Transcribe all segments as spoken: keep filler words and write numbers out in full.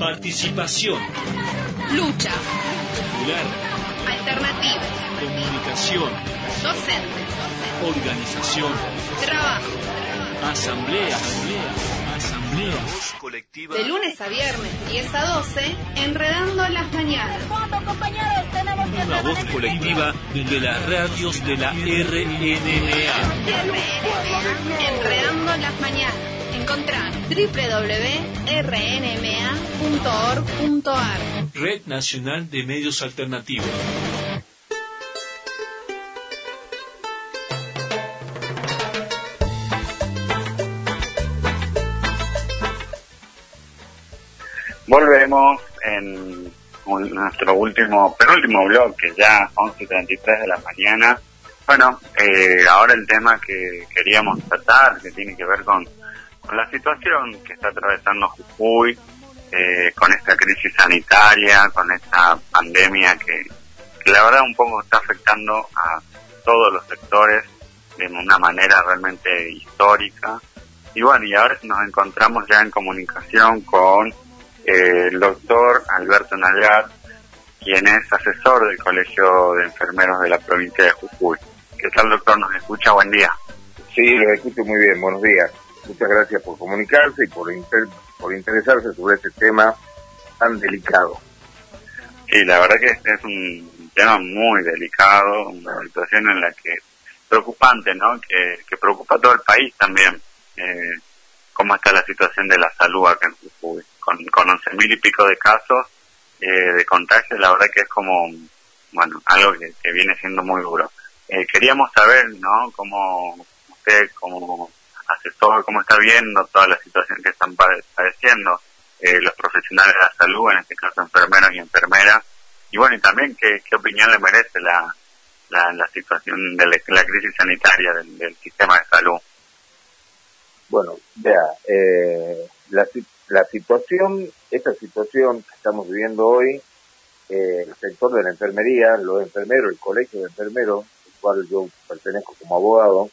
Participación. Lucha. Popular. Alternativa. Comunicación. Docentes. Organización. Trabajo. Asamblea. Asamblea. Voz colectiva. De lunes a viernes, diez a doce, Enredando las Mañanas. Una voz colectiva de las radios de la R N M A. Enredando las Mañanas. Encontrá doble u doble u doble u punto r n m a punto org punto a r. Red Nacional de Medios Alternativos. Volvemos en un, nuestro último, penúltimo bloque, ya once y treinta y tres de la mañana. Bueno, eh, ahora el tema que queríamos tratar, que tiene que ver con, con la situación que está atravesando Jujuy, eh, con esta crisis sanitaria, con esta pandemia que, que la verdad un poco está afectando a todos los sectores de una manera realmente histórica. Y bueno, y ahora nos encontramos ya en comunicación con Eh, el doctor Alberto Nalgat, quien es asesor del Colegio de Enfermeros de la provincia de Jujuy. ¿Qué tal, doctor? ¿Nos escucha? Buen día. Sí, lo escucho muy bien. Buenos días. Muchas gracias por comunicarse y por, inter- por interesarse sobre este tema tan delicado. Sí, la verdad que este es un tema muy delicado, una situación en la que preocupante, ¿no? Que, que preocupa a todo el país también. Eh, cómo está la situación de la salud acá en Jujuy. Con, con once mil y pico de casos eh, de contagio, la verdad que es como, bueno, algo que, que viene siendo muy duro. Eh, queríamos saber, ¿no?, cómo usted, como asesor, cómo está viendo toda la situación que están padeciendo eh, los profesionales de la salud, en este caso enfermeros y enfermeras, y bueno, y también qué, qué opinión le merece la, la, la situación de la, la crisis sanitaria del, del sistema de salud. Bueno, vea, eh, la situación La situación, esta situación que estamos viviendo hoy, eh, el sector de la enfermería, los enfermeros, el colegio de enfermeros, al cual yo pertenezco como abogado,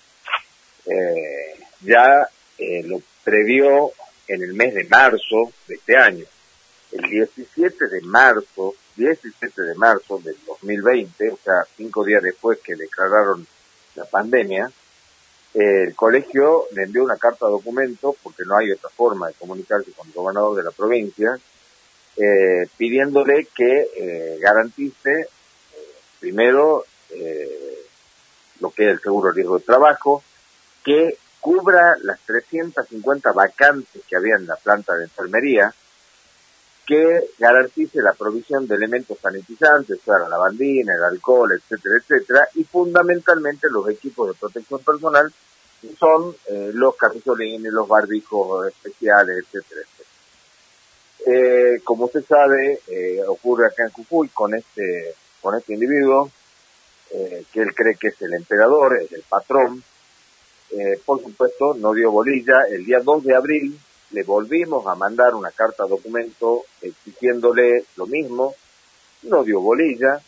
eh, ya eh, lo previó en el mes de marzo de este año. El diecisiete de marzo, diecisiete de marzo del dos mil veinte, o sea, cinco días después que declararon la pandemia, el colegio le envió una carta documento, porque no hay otra forma de comunicarse con el gobernador de la provincia, eh, pidiéndole que eh, garantice, eh, primero, eh, lo que es el seguro de riesgo de trabajo, que cubra las trescientas cincuenta vacantes que había en la planta de enfermería, que garantice la provisión de elementos sanitizantes, o sea, la lavandina, el alcohol, etcétera, etcétera, y fundamentalmente los equipos de protección personal, que son eh, los camisolines, los barbijos especiales, etcétera, etcétera. Eh, como usted sabe, eh, ocurre acá en Jujuy con este, con este individuo, eh, que él cree que es el emperador, es el patrón. Eh, por supuesto, no dio bolilla. El día dos de abril le volvimos a mandar una carta documento exigiéndole lo mismo, no dio bolilla.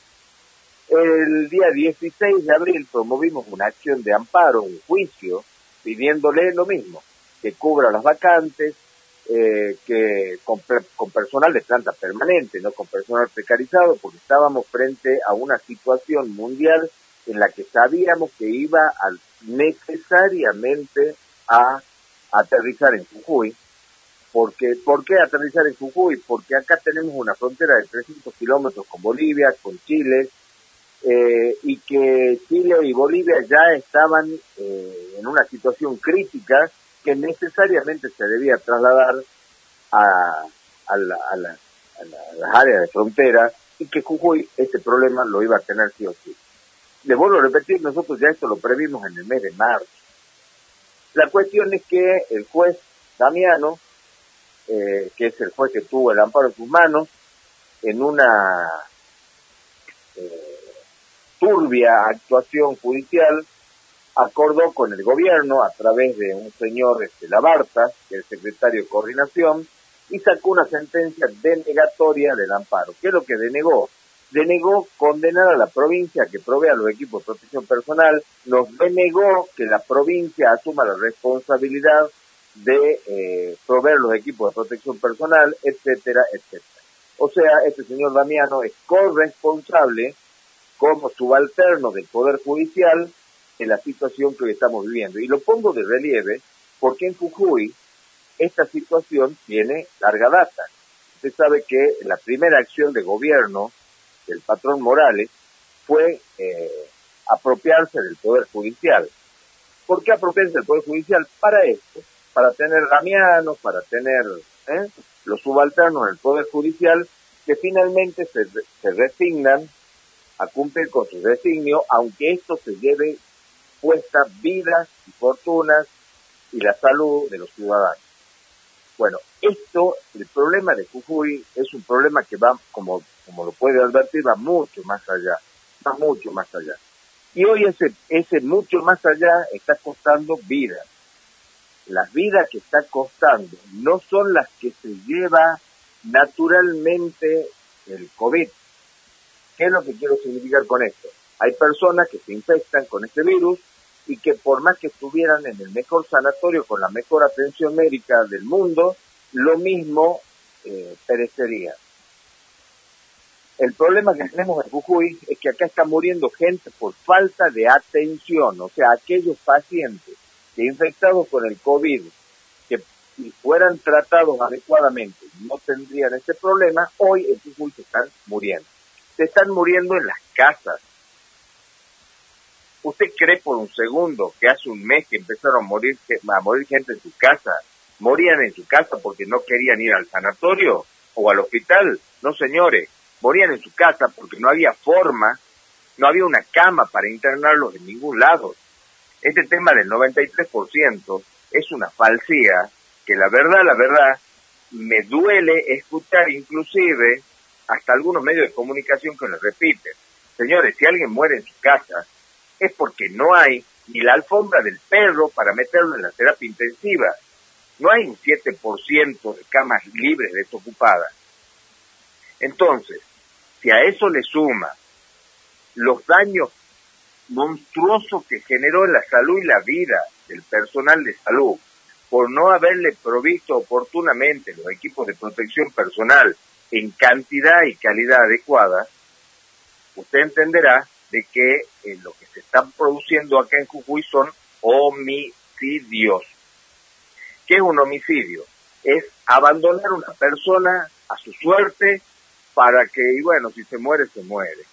El día dieciséis de abril promovimos una acción de amparo, un juicio, pidiéndole lo mismo, que cubra las vacantes, eh, que con, con personal de planta permanente, no con personal precarizado, porque estábamos frente a una situación mundial en la que sabíamos que iba a, necesariamente a aterrizar en Jujuy. Porque, ¿por qué aterrizar en Jujuy? Porque acá tenemos una frontera de trescientos kilómetros con Bolivia, con Chile, eh, y que Chile y Bolivia ya estaban eh, en una situación crítica que necesariamente se debía trasladar a, a, la, a, la, a, la, a las áreas de frontera, y que Jujuy este problema lo iba a tener sí o sí. Le vuelvo a repetir, nosotros ya esto lo previmos en el mes de marzo. La cuestión es que el juez Damiano, Eh, que es el juez que tuvo el amparo en sus manos, en una eh, turbia actuación judicial, acordó con el gobierno a través de un señor este, Labarta, que es el secretario de coordinación, y sacó una sentencia denegatoria del amparo. ¿Qué es lo que denegó? Denegó condenar a la provincia que provea los equipos de protección personal, nos denegó que la provincia asuma la responsabilidad de eh, proveer los equipos de protección personal, etcétera, etcétera. O sea, este señor Damiano es corresponsable como subalterno del Poder Judicial en la situación que hoy estamos viviendo. Y lo pongo de relieve porque en Jujuy esta situación tiene larga data. Usted sabe que la primera acción de gobierno del patrón Morales fue eh, apropiarse del Poder Judicial. ¿Por qué apropiarse del Poder Judicial? Para esto, para tener damianos, para tener ¿eh? los subalternos del Poder Judicial que finalmente se, se resignan a cumplir con su designio, aunque esto se lleve puestas vidas y fortunas y la salud de los ciudadanos. Bueno, esto, el problema de Jujuy es un problema que va, como, como lo puede advertir, va mucho más allá, va mucho más allá. Y hoy ese, ese mucho más allá está costando vidas. Las vidas que está costando no son las que se lleva naturalmente el COVID. ¿Qué es lo que quiero significar con esto? Hay personas que se infectan con este virus y que por más que estuvieran en el mejor sanatorio con la mejor atención médica del mundo, lo mismo eh, perecería. El problema que tenemos en Jujuy es que acá está muriendo gente por falta de atención, o sea, aquellos pacientes que infectados con el COVID, que si fueran tratados adecuadamente no tendrían ese problema, hoy en Jujuy se están muriendo. Se están muriendo en las casas. ¿Usted cree por un segundo que hace un mes que empezaron a morir, a morir gente en su casa? ¿Morían en su casa porque no querían ir al sanatorio o al hospital? No, señores. Morían en su casa porque no había forma, no había una cama para internarlos en ningún lado. Este tema del noventa y tres por ciento es una falsía que la verdad, la verdad, me duele escuchar inclusive hasta algunos medios de comunicación que lo repiten. Señores, si alguien muere en su casa, es porque no hay ni la alfombra del perro para meterlo en la terapia intensiva. No hay un siete por ciento de camas libres desocupadas. Entonces, si a eso le suma los daños monstruosos que generó en la salud y la vida del personal de salud por no haberle provisto oportunamente los equipos de protección personal en cantidad y calidad adecuada, usted entenderá de que eh, lo que se está produciendo acá en Jujuy son homicidios. ¿Qué es un homicidio? Es abandonar a una persona a su suerte para que, y bueno, si se muere, se muere.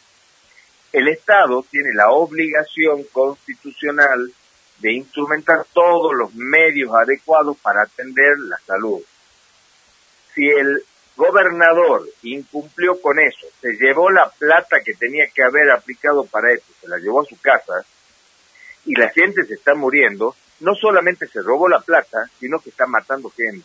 El Estado tiene la obligación constitucional de instrumentar todos los medios adecuados para atender la salud. Si el gobernador incumplió con eso, se llevó la plata que tenía que haber aplicado para esto, se la llevó a su casa, y la gente se está muriendo, no solamente se robó la plata, sino que está matando gente.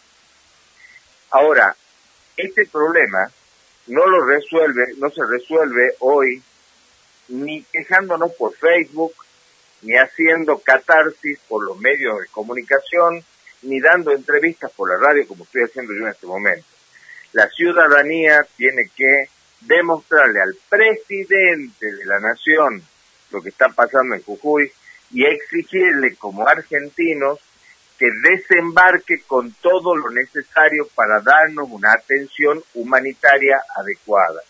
Ahora, este problema no lo resuelve, no se resuelve hoy ni quejándonos por Facebook, ni haciendo catarsis por los medios de comunicación, ni dando entrevistas por la radio como estoy haciendo yo en este momento. La ciudadanía tiene que demostrarle al presidente de la nación lo que está pasando en Jujuy y exigirle como argentinos que desembarque con todo lo necesario para darnos una atención humanitaria adecuada.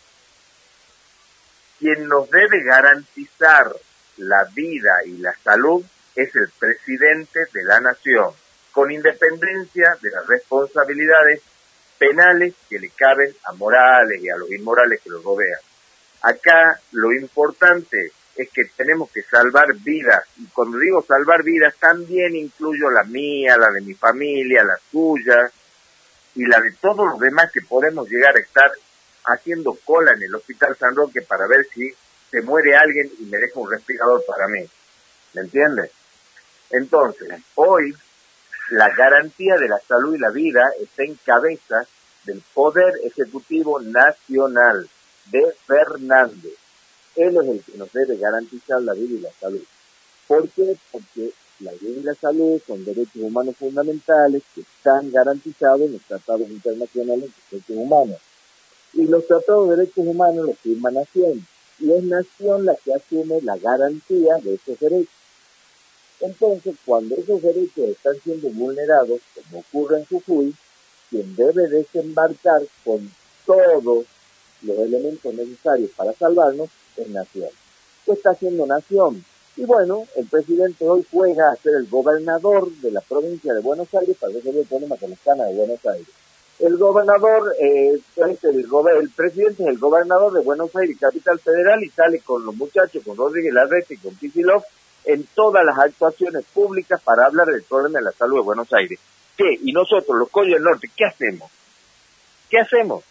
Quien nos debe garantizar la vida y la salud es el presidente de la nación, con independencia de las responsabilidades penales que le caben a Morales y a los inmorales que los rodean. Acá lo importante es que tenemos que salvar vidas, y cuando digo salvar vidas también incluyo la mía, la de mi familia, la suya y la de todos los demás que podemos llegar a estar haciendo cola en el Hospital San Roque para ver si se muere alguien y me deja un respirador para mí. ¿Me entiendes? Entonces, hoy la garantía de la salud y la vida está en cabeza del Poder Ejecutivo Nacional de Fernández. Él es el que nos debe garantizar la vida y la salud. ¿Por qué? Porque la vida y la salud son derechos humanos fundamentales que están garantizados en los tratados internacionales de derechos humanos. Y los tratados de derechos humanos los firma Nación. Y es Nación la que asume la garantía de esos derechos. Entonces, cuando esos derechos están siendo vulnerados, como ocurre en Jujuy, quien debe desembarcar con todos los elementos necesarios para salvarnos es Nación. ¿Qué está haciendo Nación? Y bueno, el presidente hoy juega a ser el gobernador de la provincia de Buenos Aires para resolver el problema con las canas de Buenos Aires. El gobernador, eh, es el, gober- el presidente es el gobernador de Buenos Aires, Capital Federal, y sale con los muchachos, con Rodríguez Larreta y con Kicillof, en todas las actuaciones públicas para hablar del problema de la salud de Buenos Aires. ¿Qué? Y nosotros, los Collos del Norte, ¿qué hacemos? ¿Qué hacemos?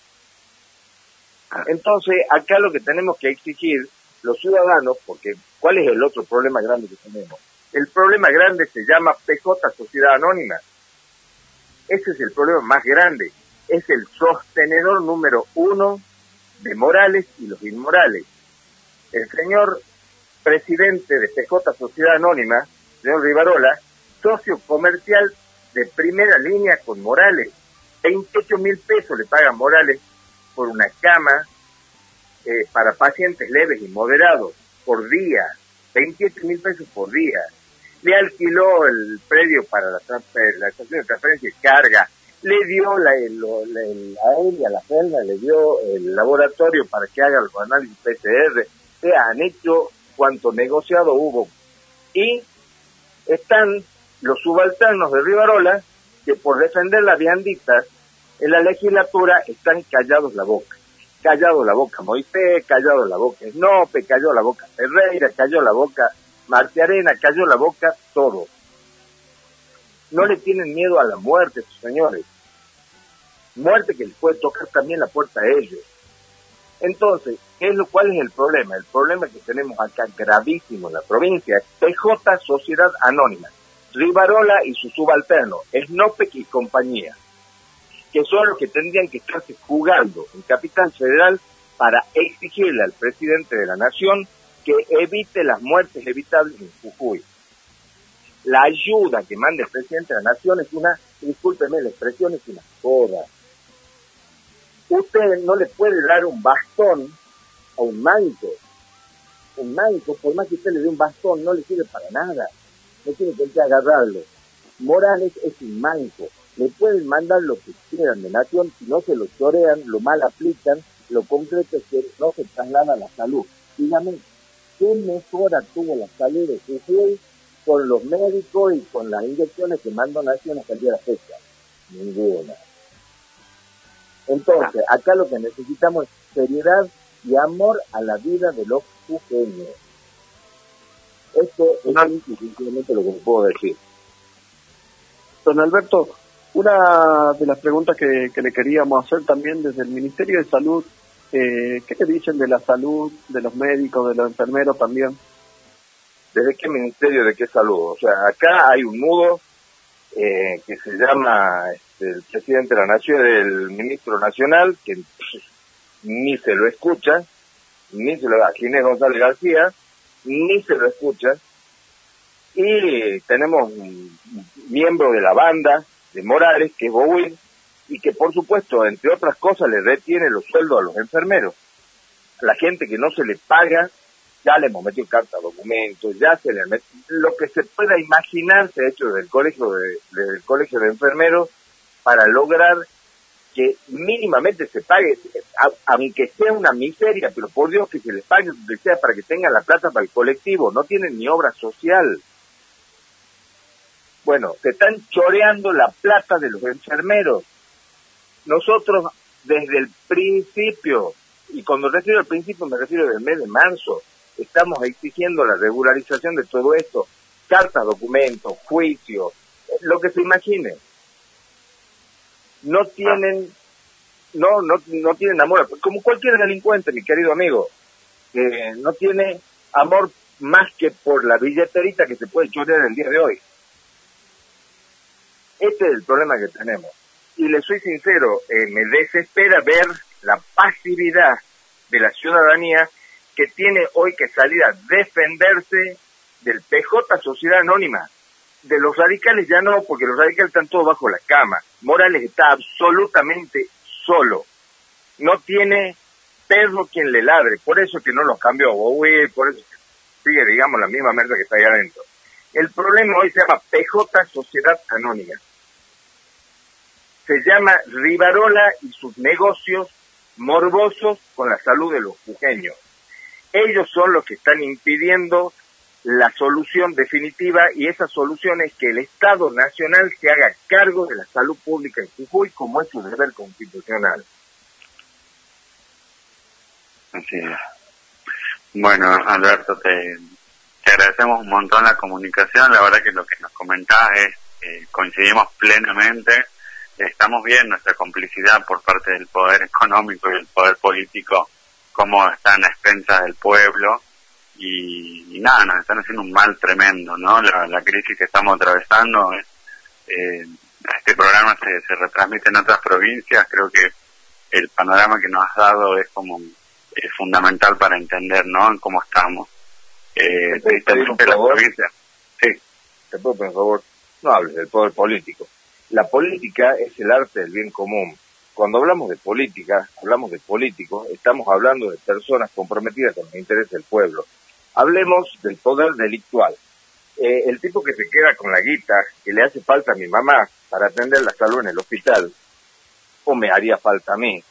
Entonces, acá lo que tenemos que exigir los ciudadanos, porque ¿cuál es el otro problema grande que tenemos? El problema grande se llama P J Sociedad Anónima. Ese es el problema más grande. Es el sostenedor número uno de Morales y los inmorales. El señor presidente de P J Sociedad Anónima, señor Rivarola, socio comercial de primera línea con Morales. veintiocho mil pesos le pagan Morales por una cama eh, para pacientes leves y moderados por día. veintiocho mil pesos por día. Le alquiló el predio para la, la estación de transferencia y carga. Le dio la, el, la, el, a él y a la Ferna, le dio el laboratorio para que haga los análisis P C R. Se han hecho cuanto negociado hubo. Y están los subalternos de Rivarola, que por defender las vianditas en la legislatura están callados la boca. Callado la boca Moisés, callado la boca Snope, calló la boca Ferreira, calló la boca Martiarena, calló la boca todo. No le tienen miedo a la muerte, estos señores. Muerte que les puede tocar también la puerta a ellos. Entonces, ¿qué es lo, ¿cuál es el problema? El problema que tenemos acá gravísimo en la provincia es P J Sociedad Anónima, Rivarola y su subalterno, Snope y compañía, que son los que tendrían que estarse jugando en Capital Federal para exigirle al presidente de la Nación que evite las muertes evitables en Jujuy. La ayuda que manda el presidente de la Nación es una, discúlpeme la expresión, es una joda. Usted no le puede dar un bastón a un manco. Un manco, por más que usted le dé un bastón, no le sirve para nada. No tiene por qué agarrarlo. Morales es un manco. Le pueden mandar lo que quieran de Nación, si no se lo chorean, lo mal aplican, lo concreto es que no se traslada a la salud. Dígame, ¿qué mejora tuvo la salud de Jujuy con los médicos y con las inyecciones que mandó Nación hasta el día de la fecha? Ninguna. Entonces, acá lo que necesitamos es seriedad y amor a la vida de los jujeños. Esto es simplemente lo que puedo decir. Don Alberto, una de las preguntas que, que le queríamos hacer también desde el Ministerio de Salud, eh, ¿qué te dicen de la salud, de los médicos, de los enfermeros también? ¿Desde qué ministerio, de qué salud? O sea, acá hay un nudo eh, que se llama este, el presidente de la Nación, el ministro nacional, que pff, ni se lo escucha, ni se lo da, Ginés González García, ni se lo escucha, y tenemos un miembro de la banda de Morales, que es Bowen, y que por supuesto, entre otras cosas, le retiene los sueldos a los enfermeros. La gente que no se le paga, ya le hemos metido carta documentos, ya se le metido, lo que se pueda imaginar se ha hecho desde el colegio de, desde el colegio de enfermeros para lograr que mínimamente se pague, a, aunque sea una miseria, pero por Dios que se les pague donde sea para que tengan la plata para el colectivo. No tienen ni obra social. Bueno, se están choreando la plata de los enfermeros. Nosotros desde el principio, y cuando refiero al principio me refiero del mes de marzo, estamos exigiendo la regularización de todo esto, cartas, documentos, juicios, lo que se imagine. No tienen, no, no, no tienen amor, como cualquier delincuente, mi querido amigo, que no tiene amor más que por la billeterita que se puede chorear el día de hoy. Este es el problema que tenemos. Y le soy sincero, eh, me desespera ver la pasividad de la ciudadanía que tiene hoy que salir a defenderse del P J Sociedad Anónima. De los radicales ya no, porque los radicales están todos bajo la cama. Morales está absolutamente solo. No tiene perro quien le ladre. Por eso que no los cambió a Bowie, por eso que sigue, digamos, la misma merda que está ahí adentro. El problema hoy se llama P J Sociedad Anónima. Se llama Rivarola y sus negocios morbosos con la salud de los jujeños. Ellos son los que están impidiendo la solución definitiva, y esa solución es que el Estado Nacional se haga cargo de la salud pública en Jujuy, como es su deber constitucional. Así es. Bueno, Alberto, te, te agradecemos un montón la comunicación. La verdad que lo que nos comentás es, eh, coincidimos plenamente. Estamos viendo nuestra complicidad por parte del poder económico y del poder político, cómo están a expensas del pueblo, y, y nada, nos están haciendo un mal tremendo, ¿no? La, la crisis que estamos atravesando, eh, este programa se, se retransmite en otras provincias. Creo que el panorama que nos has dado es como es fundamental para entender, ¿no?, en cómo estamos. Eh, ¿Te puedo pedir un favor? Sí. ¿Te puedo pedir un favor? No hables del poder político. La política es el arte del bien común. Cuando hablamos de política, hablamos de políticos, estamos hablando de personas comprometidas con los intereses del pueblo. Hablemos del poder delictual. Eh, el tipo que se queda con la guita que le hace falta a mi mamá para atender la salud en el hospital, o me haría falta a mí,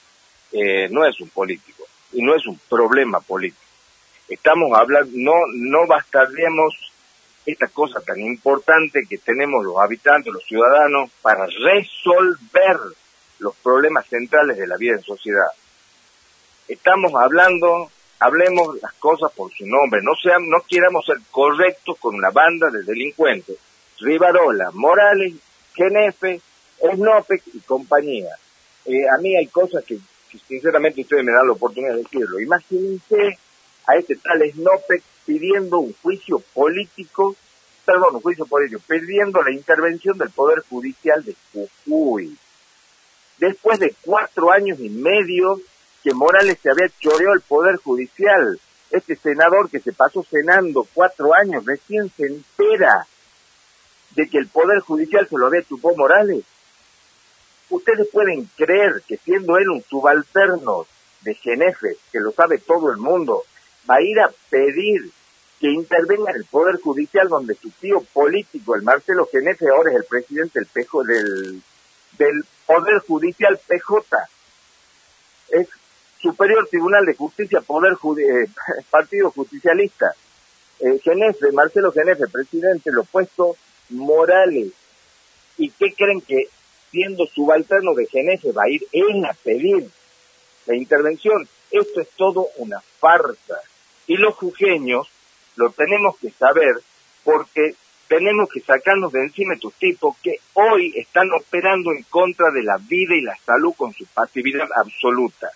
eh, no es un político. Y no es un problema político. Estamos hablando, no, no bastardeemos esta cosa tan importante que tenemos los habitantes, los ciudadanos, para resolver los problemas centrales de la vida en sociedad. Estamos hablando, hablemos las cosas por su nombre, no sean, no queramos ser correctos con una banda de delincuentes. Rivarola, Morales, Genefe, Snopek y compañía. Eh, a mí hay cosas que, que sinceramente ustedes me dan la oportunidad de decirlo. Imagínense a este tal Snopek pidiendo un juicio político, perdón, un juicio político, pidiendo la intervención del Poder Judicial de Jujuy. Después de cuatro años y medio que Morales se había choreado el Poder Judicial, este senador que se pasó senando cuatro años, recién se entera de que el Poder Judicial se lo había chupado Morales. Ustedes pueden creer que siendo él un subalterno de Genefe, que lo sabe todo el mundo, va a ir a pedir que intervenga en el Poder Judicial donde su tío político, el Marcelo Genefe, ahora es el presidente del, P J, del, del Poder Judicial P J. Es Superior Tribunal de Justicia, Poder Judi eh, Partido Justicialista. Eh, Genefe, Marcelo Genefe, presidente, lo opuesto Morales. ¿Y qué creen que siendo subalterno de Genefe va a ir él a pedir la intervención? Esto es todo una farsa. Y los jujeños lo tenemos que saber, porque tenemos que sacarnos de encima estos tipos que hoy están operando en contra de la vida y la salud con su pasividad absoluta.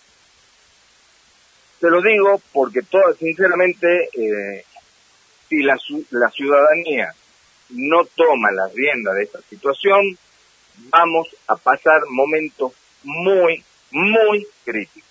Se lo digo porque, todo, sinceramente, eh, si la, la ciudadanía no toma la rienda de esta situación, vamos a pasar momentos muy, muy críticos.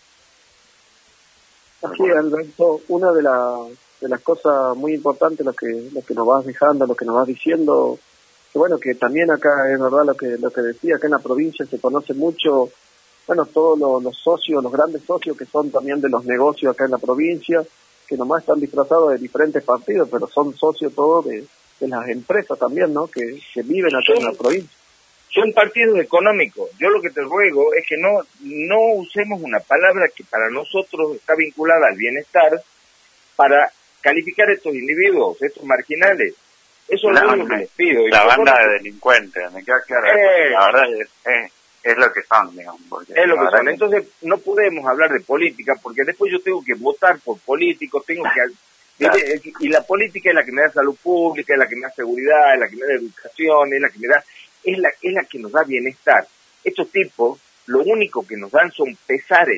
Así es, Alberto, una de, la, de las cosas muy importantes, lo que, lo que nos vas dejando, lo que nos vas diciendo, que bueno, que también acá es verdad lo que, lo que decía, acá en la provincia se conoce mucho, bueno, todos los, los socios, los grandes socios que son también de los negocios acá en la provincia, que nomás están disfrazados de diferentes partidos, pero son socios todos de, de las empresas también, ¿no?, que, que viven acá en la provincia. Son partidos económicos. Yo lo que te ruego es que no no usemos una palabra que para nosotros está vinculada al bienestar para calificar a estos individuos, estos marginales. Eso es lo único que les pido. La banda de delincuentes, me queda claro. Eh, la verdad es, es, es lo que son, digamos. Es lo que son. Entonces no podemos hablar de política porque después yo tengo que votar por políticos, tengo que... Claro. Y la política es la que me da salud pública, es la que me da seguridad, es la que me da educación, es la que me da... es la, es la que nos da bienestar. Estos tipos, lo único que nos dan son pesares.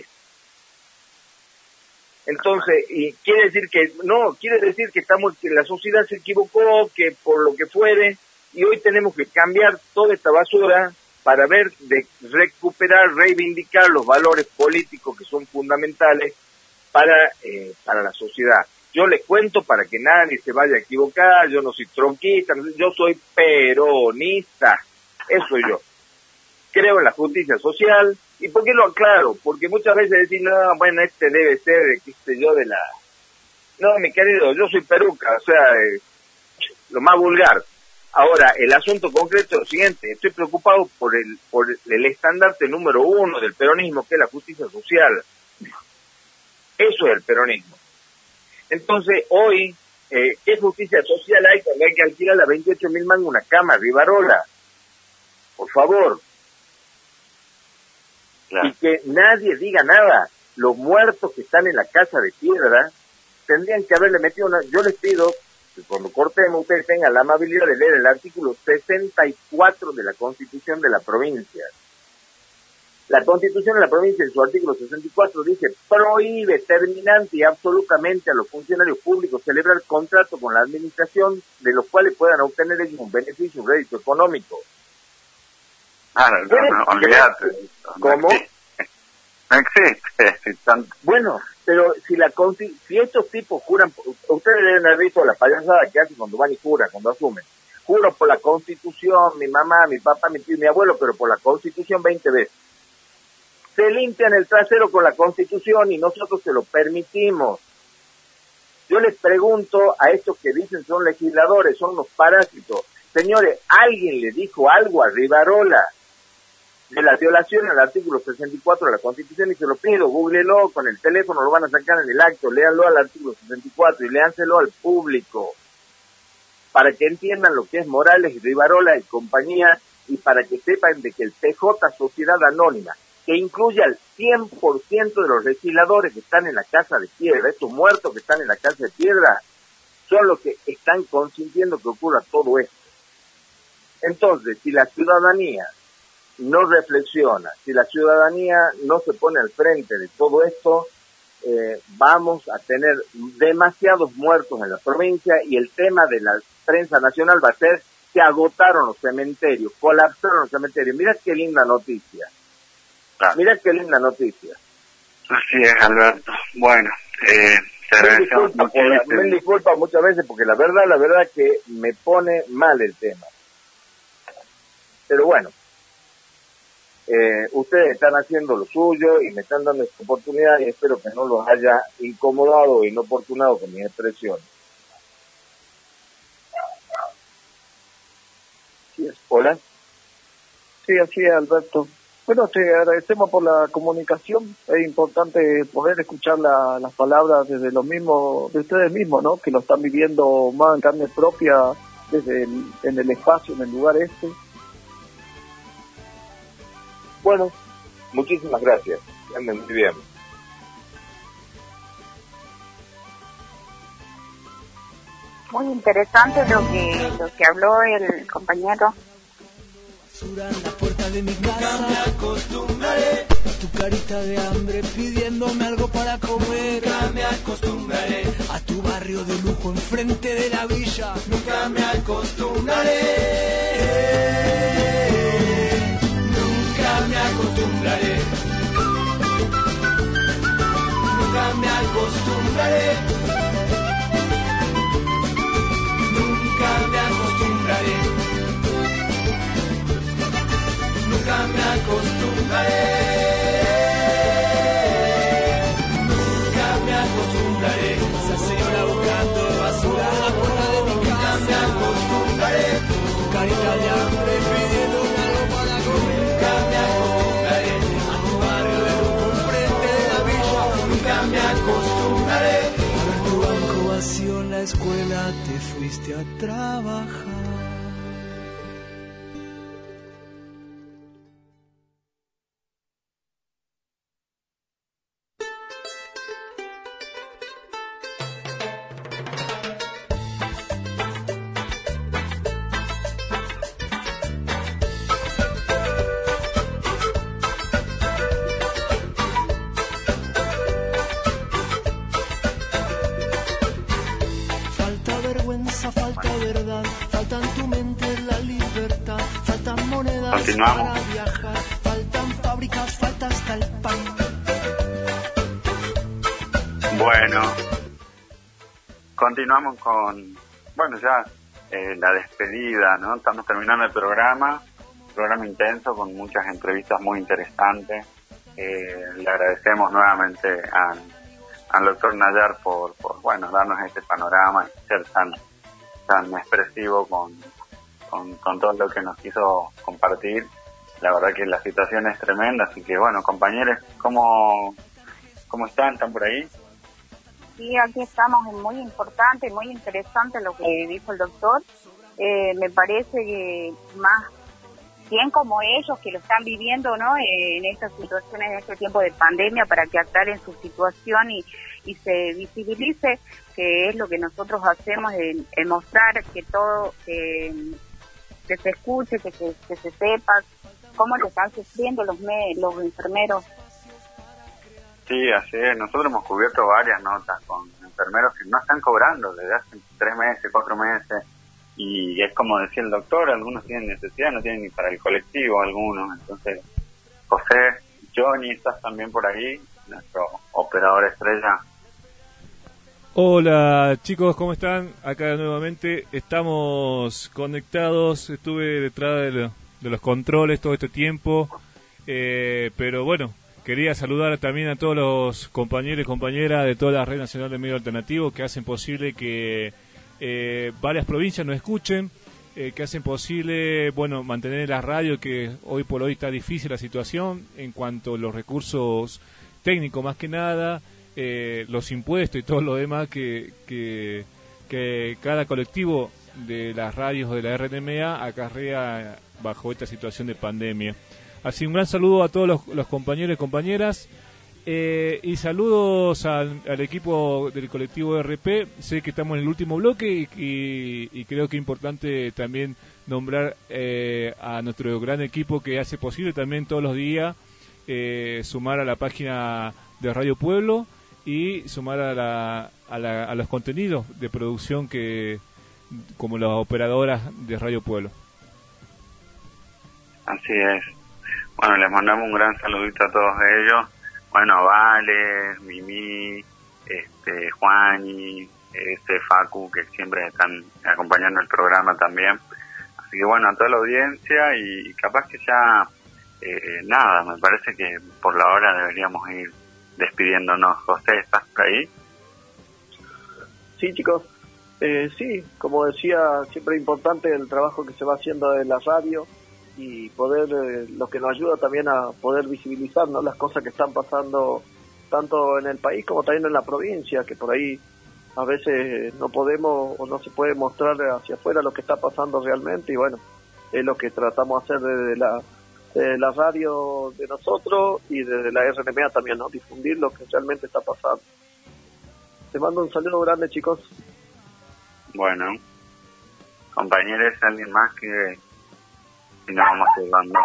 Entonces, y quiere decir que, no, quiere decir que estamos, que la sociedad se equivocó, que por lo que fuere, y hoy tenemos que cambiar toda esta basura para ver, de recuperar, reivindicar los valores políticos que son fundamentales para, eh, para la sociedad. Yo les cuento para que nadie se vaya a equivocar, yo no soy tronquista, yo soy peronista. Eso soy yo. Creo en la justicia social. ¿Y por qué lo aclaro? Porque muchas veces decir, no, bueno, este debe ser, de, qué sé yo, de la... No, mi querido, yo soy peruca, o sea, eh, lo más vulgar. Ahora, el asunto concreto es lo siguiente, estoy preocupado por el, por el estandarte número uno del peronismo, que es la justicia social. Eso es el peronismo. Entonces, hoy, eh, ¿qué justicia social hay cuando hay que alquilar a veintiocho mil mangos una cama, Rivarola? Por favor. Claro. Y que nadie diga nada. Los muertos que están en la casa de piedra tendrían que haberle metido una... Yo les pido que cuando cortemos ustedes tengan la amabilidad de leer el artículo sesenta y cuatro de la Constitución de la provincia. La Constitución de la provincia, en su artículo sesenta y cuatro, dice: prohíbe terminante y absolutamente a los funcionarios públicos celebrar contratos con la administración de los cuales puedan obtener ellos un beneficio, un rédito económico. Ah, no, no, no, olvídate. ¿Cómo? No existe. Bueno, pero si la si estos tipos juran, ustedes deben haber visto la payasada que hacen cuando van y juran, cuando asumen. Juro por la Constitución, mi mamá, mi papá, mi tío, mi abuelo, pero por la Constitución veinte veces. Se limpian el trasero con la Constitución y nosotros se lo permitimos. Yo les pregunto a estos que dicen son legisladores, son unos parásitos. Señores, ¿alguien le dijo algo a Rivarola de la violación al artículo sesenta y cuatro de la Constitución? Y se lo pido, googlelo con el teléfono, lo van a sacar en el acto, léanlo al artículo sesenta y cuatro y léanselo al público, para que entiendan lo que es Morales y Rivarola y compañía, y para que sepan de que el P J Sociedad Anónima, que incluye al cien por ciento de los legisladores que están en la Casa de Piedra, estos muertos que están en la Casa de Piedra, son los que están consintiendo que ocurra todo esto. Entonces, si la ciudadanía no reflexiona, si la ciudadanía no se pone al frente de todo esto, eh, vamos a tener demasiados muertos en la provincia, y el tema de la prensa nacional va a ser: se agotaron los cementerios, colapsaron los cementerios. Mira qué linda noticia. Claro. Mira qué linda noticia. Así es, Alberto. Bueno, eh, te agradecemos muchísimo. Me disculpa muchas veces porque la verdad, la verdad que me pone mal el tema. Pero bueno, eh, ustedes están haciendo lo suyo y me están dando esta oportunidad, y espero que no los haya incomodado o inoportunado con mis expresiones. Sí, ¿Hola? Sí, así es, Alberto. Bueno, te agradecemos por la comunicación. Es importante poder escuchar la, las palabras desde los mismos, de ustedes mismos, ¿no? Que lo están viviendo más en carne propia, desde el, en el espacio, en el lugar este. Bueno, muchísimas gracias. Anden muy bien. Muy interesante lo que lo que habló el compañero. En la puerta de mi casa, nunca me acostumbraré a tu carita de hambre pidiéndome algo para comer. Nunca me acostumbraré a tu barrio de lujo enfrente de la villa. Nunca me acostumbraré. Nunca me acostumbraré. Nunca me acostumbraré. Nunca me acostumbraré. Nunca me acostumbraré, nunca me acostumbraré. Esa señora buscando basura en la puerta de mi casa. Nunca me acostumbraré. Tu carita de hambre pidiéndome algo para comer. Nunca me acostumbraré a tu barrio de lujo enfrente de la villa. Nunca me acostumbraré a ver tu banco vacío en la escuela. Te fuiste a trabajar. Falta verdad, falta en tu mente la libertad, faltan monedas Continuamos. Para viajar, faltan fábricas, falta hasta el pan. Bueno, continuamos con, bueno, ya eh, la despedida, ¿no? Estamos terminando el programa, programa intenso con muchas entrevistas muy interesantes. Eh, le agradecemos nuevamente a, al doctor Nayar por, por, bueno, darnos este panorama y ser tan tan expresivo con, con, con todo lo que nos quiso compartir. La verdad que la situación es tremenda, así que bueno, compañeros, ¿cómo, cómo están? ¿Están por ahí? Sí, aquí estamos, es muy importante, muy interesante lo que dijo el doctor. Eh, me parece que más bien como ellos que lo están viviendo, ¿no? Eh, en estas situaciones, en este tiempo de pandemia, para que aclaren su situación y, y se visibilice, que es lo que nosotros hacemos, en, en mostrar que todo, eh, que se escuche, que se, que se sepa cómo lo están sufriendo los, me, los enfermeros. Sí, así es. Nosotros hemos cubierto varias notas con enfermeros que no están cobrando desde hace tres meses, cuatro meses, y es como decía el doctor, algunos tienen necesidad, no tienen ni para el colectivo algunos. Entonces, José, Johnny, estás también por ahí, nuestro operador estrella. Hola chicos, ¿cómo están? Acá nuevamente estamos conectados, estuve detrás de, lo, de los controles todo este tiempo, eh, pero bueno, quería saludar también a todos los compañeros y compañeras de toda la Red Nacional de Medios Alternativos que hacen posible que eh, varias provincias nos escuchen, eh, que hacen posible, bueno, mantener la radio, que hoy por hoy está difícil la situación en cuanto a los recursos técnicos más que nada, eh, los impuestos y todo lo demás que, que, que cada colectivo de las radios de la R N M A acarrea bajo esta situación de pandemia. Así un gran saludo a todos los, los compañeros y compañeras, eh, y saludos al, al equipo del colectivo R P. Sé que estamos en el último bloque y, y, y creo que es importante también nombrar eh, a nuestro gran equipo que hace posible también todos los días eh, sumar a la página de Radio Pueblo y sumar a, la, a, la, a los contenidos de producción que como las operadoras de Radio Pueblo. Así es. Bueno, les mandamos un gran saludito a todos ellos. Bueno, Vale, Mimi, este, Juani, este Facu, que siempre están acompañando el programa también. Así que bueno, a toda la audiencia y capaz que ya, eh, nada, me parece que por la hora deberíamos ir despidiéndonos. José, ¿estás por ahí? Sí, chicos. Eh, sí, como decía, siempre es importante el trabajo que se va haciendo en la radio y poder, eh, lo que nos ayuda también a poder visibilizar, ¿no?, las cosas que están pasando tanto en el país como también en la provincia, que por ahí a veces no podemos o no se puede mostrar hacia afuera lo que está pasando realmente, y bueno, es lo que tratamos de hacer desde la, desde la radio de nosotros y desde la R N M A también, ¿no?, difundir lo que realmente está pasando. Te mando un saludo grande, chicos. Bueno, compañeros, alguien más que y nos vamos saludando.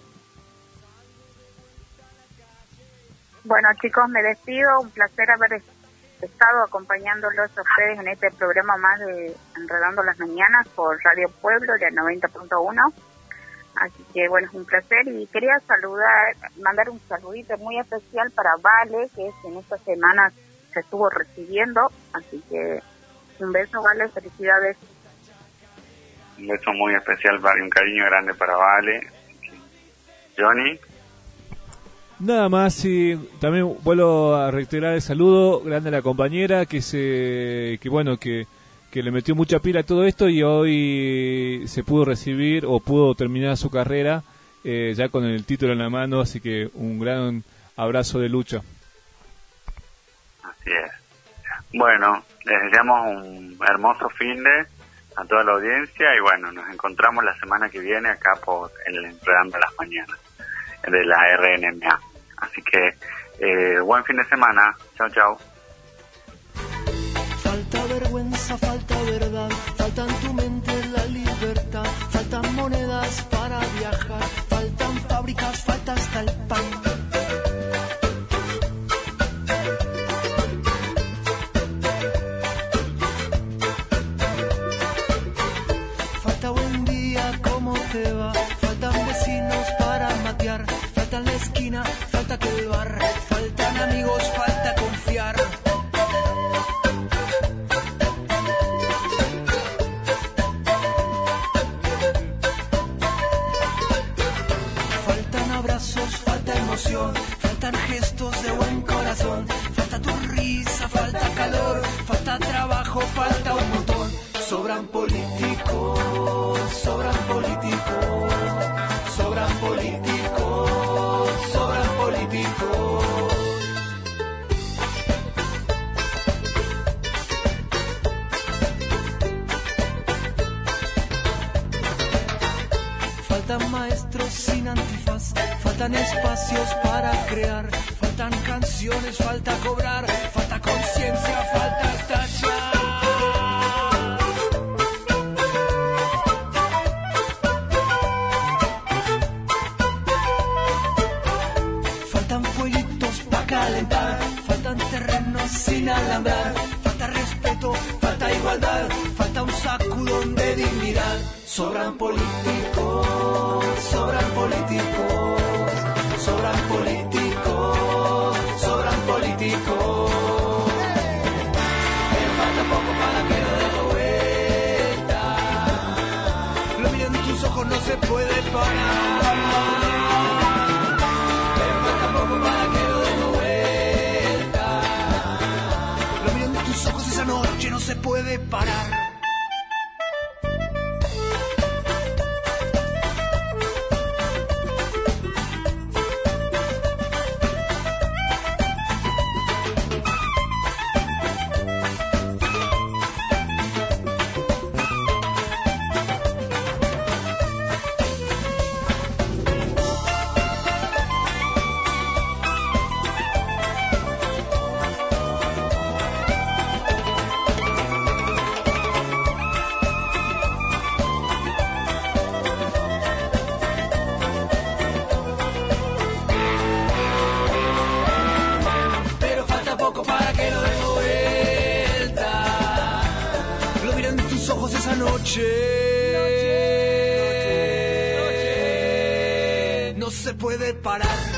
Bueno, chicos, me despido. Un placer haber estado acompañándolos a ustedes en este programa más de Enredando las Mañanas por Radio Pueblo de noventa punto uno. Así que, bueno, es un placer. Y quería saludar, mandar un saludito muy especial para Vale, que es en esta semana se estuvo recibiendo. Así que un beso, Vale, felicidades. Un beso muy especial para y un cariño grande para Vale. Johnny. Nada más, y también vuelvo a reiterar el saludo grande a la compañera que se, que bueno, que, que le metió mucha pila a todo esto y hoy se pudo recibir o pudo terminar su carrera eh, ya con el título en la mano, así que un gran abrazo de lucha. Así es. Bueno, les deseamos un hermoso fin de a toda la audiencia y bueno, nos encontramos la semana que viene acá por el Enredando las Mañanas de la R N M A. Así que eh, buen fin de semana. Chao, chao. Falta vergüenza, falta verdad, falta en tu mente la libertad, faltan monedas para viajar, faltan fábricas, falta hasta el pan. Falta buen día, ¿cómo te va? Faltan vecinos para matear, falta en la esquina, falta que el bar, faltan amigos, falta confiar. Faltan abrazos, falta emoción, faltan gestos de buen corazón, falta tu risa, falta calor, falta trabajo, falta un montón. Sobran políticos, sobran políticos, sobran políticos, sobran políticos. Faltan maestros sin antifaz, faltan espacios para crear, faltan canciones, falta cobrar, falta conciencia, falta tachar. Faltan fueguitos para calentar, faltan terrenos sin alambrar, falta respeto, falta igualdad, falta un sacudón de dignidad. Sobran políticos, sobran políticos, sobran políticos, sobran políticos. Me falta poco para que lo dé vuelta. Lo miro en tus ojos, no se puede parar. Me falta poco para que lo dé vuelta. Lo miro en tus ojos, esa noche no se puede parar. Esa noche, noche, noche, no se puede parar.